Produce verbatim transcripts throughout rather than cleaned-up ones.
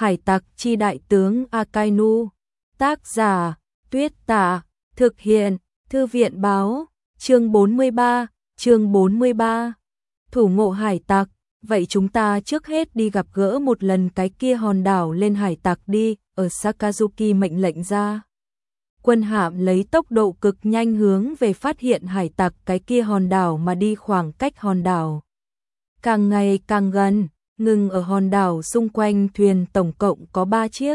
Hải tặc chi đại tướng Akainu. Tác giả, Tuyết Tả. Thực hiện, Thư viện báo. Chương bốn mươi ba, chương bốn mươi ba. Thủ ngộ hải tặc. Vậy chúng ta trước hết đi gặp gỡ một lần cái kia hòn đảo lên hải tặc đi, ở Sakazuki mệnh lệnh ra. Quân hạm lấy tốc độ cực nhanh hướng về phát hiện hải tặc cái kia hòn đảo mà đi, khoảng cách hòn đảo càng ngày càng gần, ngừng ở hòn đảo xung quanh thuyền tổng cộng có ba chiếc.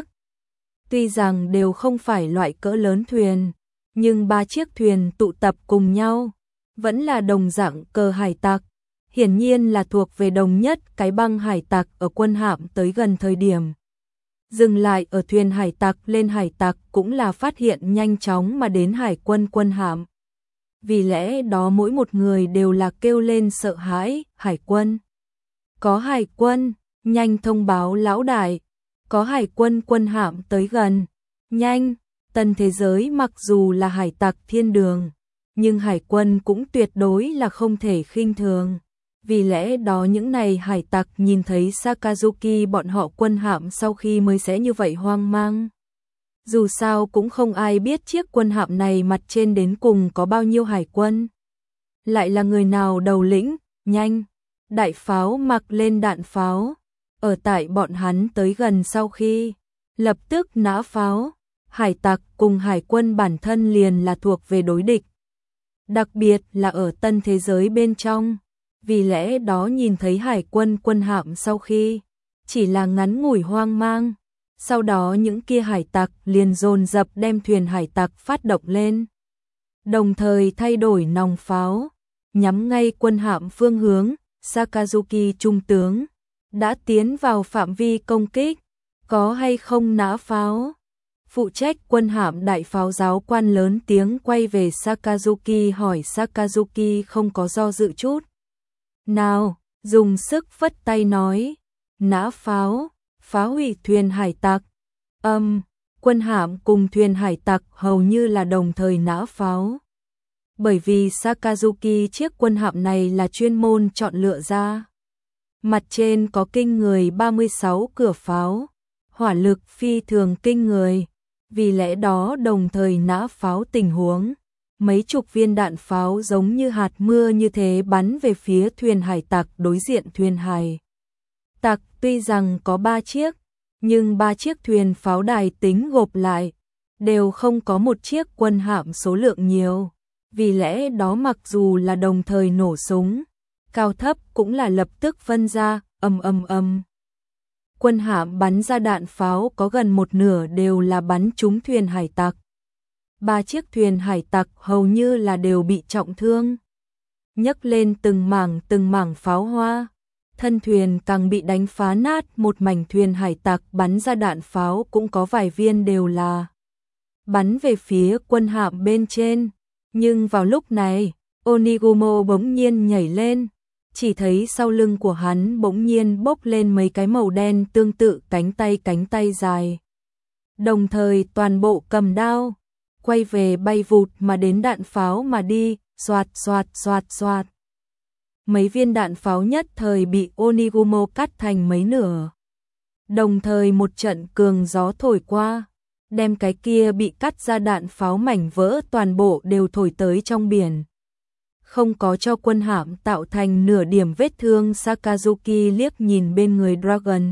Tuy rằng đều không phải loại cỡ lớn thuyền, nhưng ba chiếc thuyền tụ tập cùng nhau, vẫn là đồng dạng cờ hải tặc. Hiển nhiên là thuộc về đồng nhất cái băng hải tặc. Ở quân hạm tới gần thời điểm dừng lại ở thuyền hải tặc lên hải tặc cũng là phát hiện nhanh chóng mà đến hải quân quân hạm. Vì lẽ đó mỗi một người đều là kêu lên sợ hãi. Hải quân, có hải quân, nhanh thông báo lão đại, có hải quân quân hạm tới gần, nhanh. Tân thế giới mặc dù là hải tặc thiên đường, nhưng hải quân cũng tuyệt đối là không thể khinh thường. Vì lẽ đó những này hải tặc nhìn thấy Sakazuki bọn họ quân hạm sau khi mới sẽ như vậy hoang mang. Dù sao cũng không ai biết chiếc quân hạm này mặt trên đến cùng có bao nhiêu hải quân. Lại là người nào đầu lĩnh, nhanh. Đại pháo mặc lên đạn pháo. Ở tại bọn hắn tới gần sau khi lập tức nã pháo. Hải tặc cùng hải quân bản thân liền là thuộc về đối địch. Đặc biệt là ở tân thế giới bên trong. Vì lẽ đó nhìn thấy hải quân quân hạm sau khi chỉ là ngắn ngủi hoang mang, sau đó những kia hải tặc liền dồn dập đem thuyền hải tặc phát động lên, đồng thời thay đổi nòng pháo, nhắm ngay quân hạm phương hướng. Sakazuki trung tướng đã tiến vào phạm vi công kích, có hay không nã pháo? Phụ trách quân hạm đại pháo giáo quan lớn tiếng quay về Sakazuki hỏi. Sakazuki không có do dự chút nào, dùng sức phất tay nói, nã pháo, phá hủy thuyền hải tặc. Âm, um, quân hạm cùng thuyền hải tặc hầu như là đồng thời nã pháo. Bởi vì Sakazuki chiếc quân hạm này là chuyên môn chọn lựa ra. Mặt trên có kinh người ba mươi sáu cửa pháo, hỏa lực phi thường kinh người. Vì lẽ đó đồng thời nã pháo tình huống, mấy chục viên đạn pháo giống như hạt mưa như thế bắn về phía thuyền hải tặc đối diện. Thuyền hải tặc tuy rằng có ba chiếc, nhưng ba chiếc thuyền pháo đài tính gộp lại đều không có một chiếc quân hạm số lượng nhiều. Vì lẽ đó mặc dù là đồng thời nổ súng, cao thấp cũng là lập tức phân ra, ầm ầm ầm. Quân hạm bắn ra đạn pháo có gần một nửa đều là bắn trúng thuyền hải tặc. Ba chiếc thuyền hải tặc hầu như là đều bị trọng thương, nhấc lên từng mảng từng mảng pháo hoa, thân thuyền càng bị đánh phá nát một mảnh. Thuyền hải tặc bắn ra đạn pháo cũng có vài viên đều là bắn về phía quân hạm bên trên. Nhưng vào lúc này, Onigumo bỗng nhiên nhảy lên, chỉ thấy sau lưng của hắn bỗng nhiên bốc lên mấy cái màu đen tương tự cánh tay cánh tay dài. Đồng thời toàn bộ cầm đao, quay về bay vụt mà đến đạn pháo mà đi, xoạt xoạt xoạt xoạt. Mấy viên đạn pháo nhất thời bị Onigumo cắt thành mấy nửa. Đồng thời một trận cường gió thổi qua, đem cái kia bị cắt ra đạn pháo mảnh vỡ toàn bộ đều thổi tới trong biển. Không có cho quân hạm tạo thành nửa điểm vết thương. Sakazuki liếc nhìn bên người Dragon.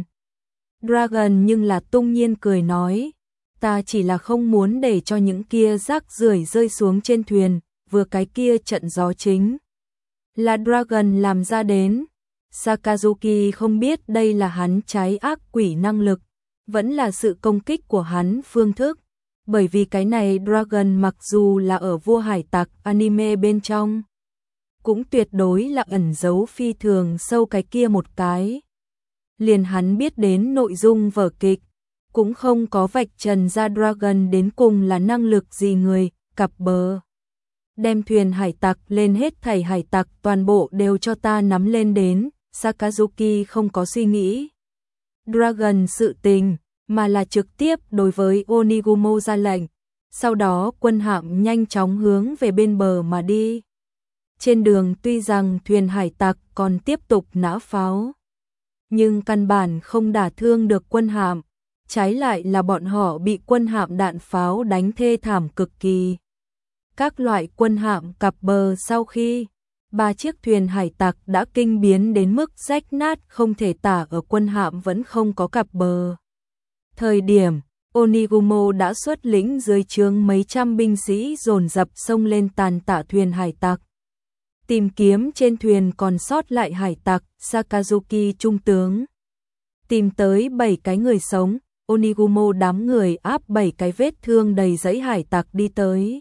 Dragon nhưng là tung nhiên cười nói, ta chỉ là không muốn để cho những kia rác rưởi rơi xuống trên thuyền. Vừa cái kia trận gió chính là Dragon làm ra đến. Sakazuki không biết đây là hắn trái ác quỷ năng lực, vẫn là sự công kích của hắn phương thức. Bởi vì cái này Dragon mặc dù là ở vua hải tặc anime bên trong, cũng tuyệt đối là ẩn giấu phi thường sâu cái kia một cái. Liền hắn biết đến nội dung vở kịch, cũng không có vạch trần ra Dragon đến cùng là năng lực gì. Người cặp bờ đem thuyền hải tặc lên, hết thảy hải tặc toàn bộ đều cho ta nắm lên đến. Sakazuki không có suy nghĩ Dragon sự tình, mà là trực tiếp đối với Onigumo ra lệnh. Sau đó quân hạm nhanh chóng hướng về bên bờ mà đi. Trên đường tuy rằng thuyền hải tặc còn tiếp tục nã pháo, nhưng căn bản không đả thương được quân hạm, trái lại là bọn họ bị quân hạm đạn pháo đánh thê thảm cực kỳ. Các loại quân hạm cập bờ sau khi ba chiếc thuyền hải tặc đã kinh biến đến mức rách nát không thể tả ở quân hạm vẫn không có cập bờ. Thời điểm, Onigumo đã xuất lĩnh dưới trướng mấy trăm binh sĩ dồn dập xông lên tàn tạ thuyền hải tặc. Tìm kiếm trên thuyền còn sót lại hải tặc, Sakazuki trung tướng. Tìm tới bảy cái người sống, Onigumo đám người áp bảy cái vết thương đầy dẫy hải tặc đi tới.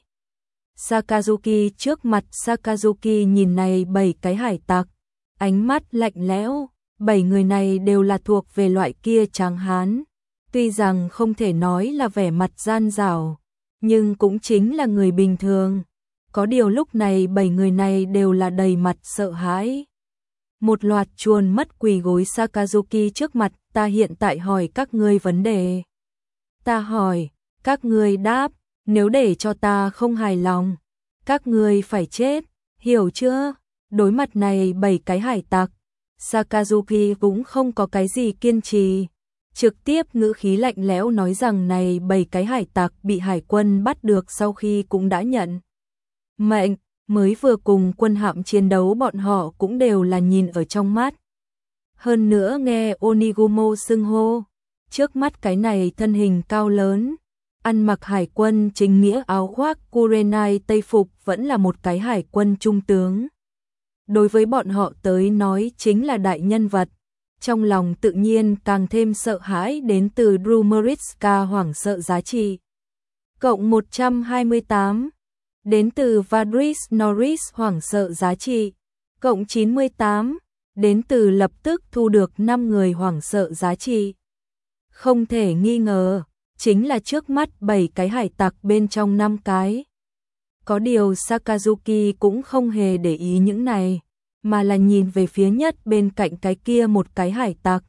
Sakazuki trước mặt Sakazuki nhìn này bảy cái hải tặc, ánh mắt lạnh lẽo, bảy người này đều là thuộc về loại kia tráng hán. Tuy rằng không thể nói là vẻ mặt gian dảo, nhưng cũng chính là người bình thường. Có điều lúc này bảy người này đều là đầy mặt sợ hãi. Một loạt chuồn mất quỳ gối Sakazuki trước mặt, ta hiện tại hỏi các ngươi vấn đề. Ta hỏi, các ngươi đáp, nếu để cho ta không hài lòng, các ngươi phải chết, hiểu chưa? Đối mặt này bảy cái hải tặc, Sakazuki cũng không có cái gì kiên trì. Trực tiếp ngữ khí lạnh lẽo nói rằng này bảy cái hải tặc bị hải quân bắt được sau khi cũng đã nhận mệnh, mới vừa cùng quân hạm chiến đấu bọn họ cũng đều là nhìn ở trong mắt. Hơn nữa nghe Onigumo xưng hô, trước mắt cái này thân hình cao lớn, ăn mặc hải quân chính nghĩa áo khoác Kurenai tây phục vẫn là một cái hải quân trung tướng. Đối với bọn họ tới nói chính là đại nhân vật. Trong lòng tự nhiên càng thêm sợ hãi đến từ Drumeritska hoảng sợ giá trị. Cộng một trăm hai mươi tám. Đến từ Vadris Norris hoảng sợ giá trị. Cộng chín mươi tám. Đến từ lập tức thu được năm người hoảng sợ giá trị. Không thể nghi ngờ, chính là trước mắt bảy cái hải tặc bên trong năm cái. Có điều Sakazuki cũng không hề để ý những này, mà là nhìn về phía nhất bên cạnh cái kia một cái hải tặc.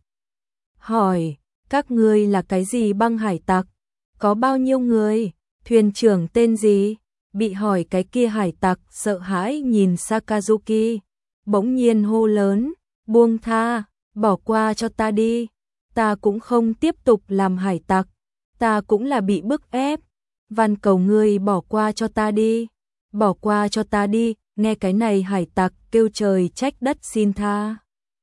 Hỏi, các ngươi là cái gì băng hải tặc? Có bao nhiêu người? Thuyền trưởng tên gì? Bị hỏi cái kia hải tặc sợ hãi nhìn Sakazuki, bỗng nhiên hô lớn, buông tha, bỏ qua cho ta đi. Ta cũng không tiếp tục làm hải tặc, ta cũng là bị bức ép. Van cầu ngươi bỏ qua cho ta đi, bỏ qua cho ta đi. Nghe cái này hải tặc kêu trời trách đất xin tha.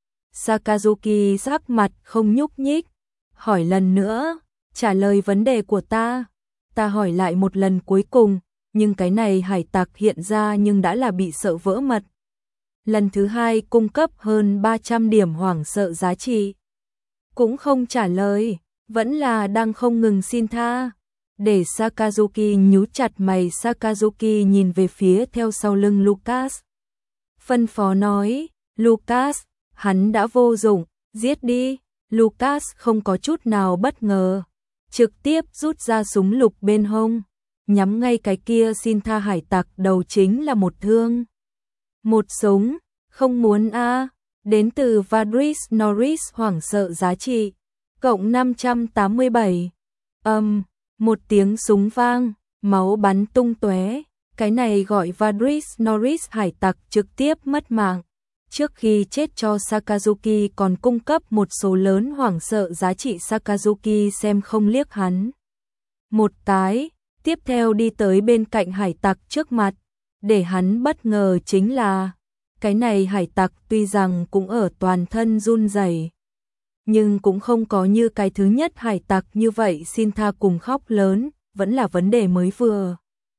Sakazuki sắc mặt không nhúc nhích, hỏi lần nữa, trả lời vấn đề của ta. Ta hỏi lại một lần cuối cùng, nhưng cái này hải tặc hiện ra nhưng đã là bị sợ vỡ mật. Lần thứ hai cung cấp hơn ba trăm điểm hoảng sợ giá trị. Cũng không trả lời, vẫn là đang không ngừng xin tha. Để Sakazuki nhíu chặt mày, Sakazuki nhìn về phía theo sau lưng Lucas. Phân phó nói, Lucas, hắn đã vô dụng, giết đi. Lucas không có chút nào bất ngờ, trực tiếp rút ra súng lục bên hông, nhắm ngay cái kia xin tha hải tặc đầu chính là một thương. Một súng, không muốn a à. Đến từ Vadris Norris hoảng sợ giá trị, cộng năm trăm tám mươi bảy. Âm, um, một tiếng súng vang, máu bắn tung tóe. Cái này gọi Vadris Norris hải tặc trực tiếp mất mạng. Trước khi chết cho Sakazuki còn cung cấp một số lớn hoảng sợ giá trị. Sakazuki xem không liếc hắn một cái, tiếp theo đi tới bên cạnh hải tặc trước mặt. Để hắn bất ngờ chính là, cái này hải tặc tuy rằng cũng ở toàn thân run rẩy, nhưng cũng không có như cái thứ nhất hải tặc như vậy xin tha cùng khóc lớn, vẫn là vấn đề mới vừa.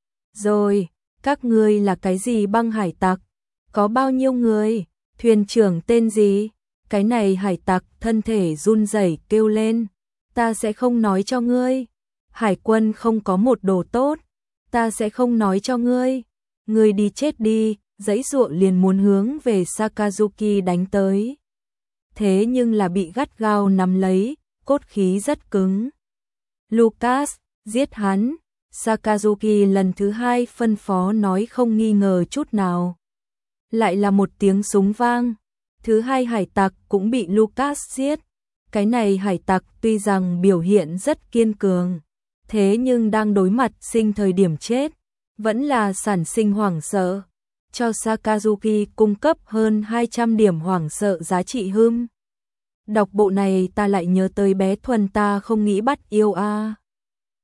Rồi, các ngươi là cái gì băng hải tặc? Có bao nhiêu người? Thuyền trưởng tên gì? Cái này hải tặc thân thể run rẩy kêu lên, ta sẽ không nói cho ngươi. Hải quân không có một đồ tốt, ta sẽ không nói cho ngươi. Ngươi đi chết đi, giãy giụa liền muốn hướng về Sakazuki đánh tới. Thế nhưng là bị gắt gao nắm lấy, cốt khí rất cứng. Lucas, giết hắn. Sakazuki lần thứ hai phân phó nói không nghi ngờ chút nào. Lại là một tiếng súng vang. Thứ hai hải tặc cũng bị Lucas giết. Cái này hải tặc tuy rằng biểu hiện rất kiên cường, thế nhưng đang đối mặt sinh thời điểm chết, vẫn là sản sinh hoảng sợ. Cho Sakazuki cung cấp hơn hai trăm điểm hoảng sợ giá trị hưng. Đọc bộ này ta lại nhớ tới bé Thuần ta không nghĩ bắt yêu a.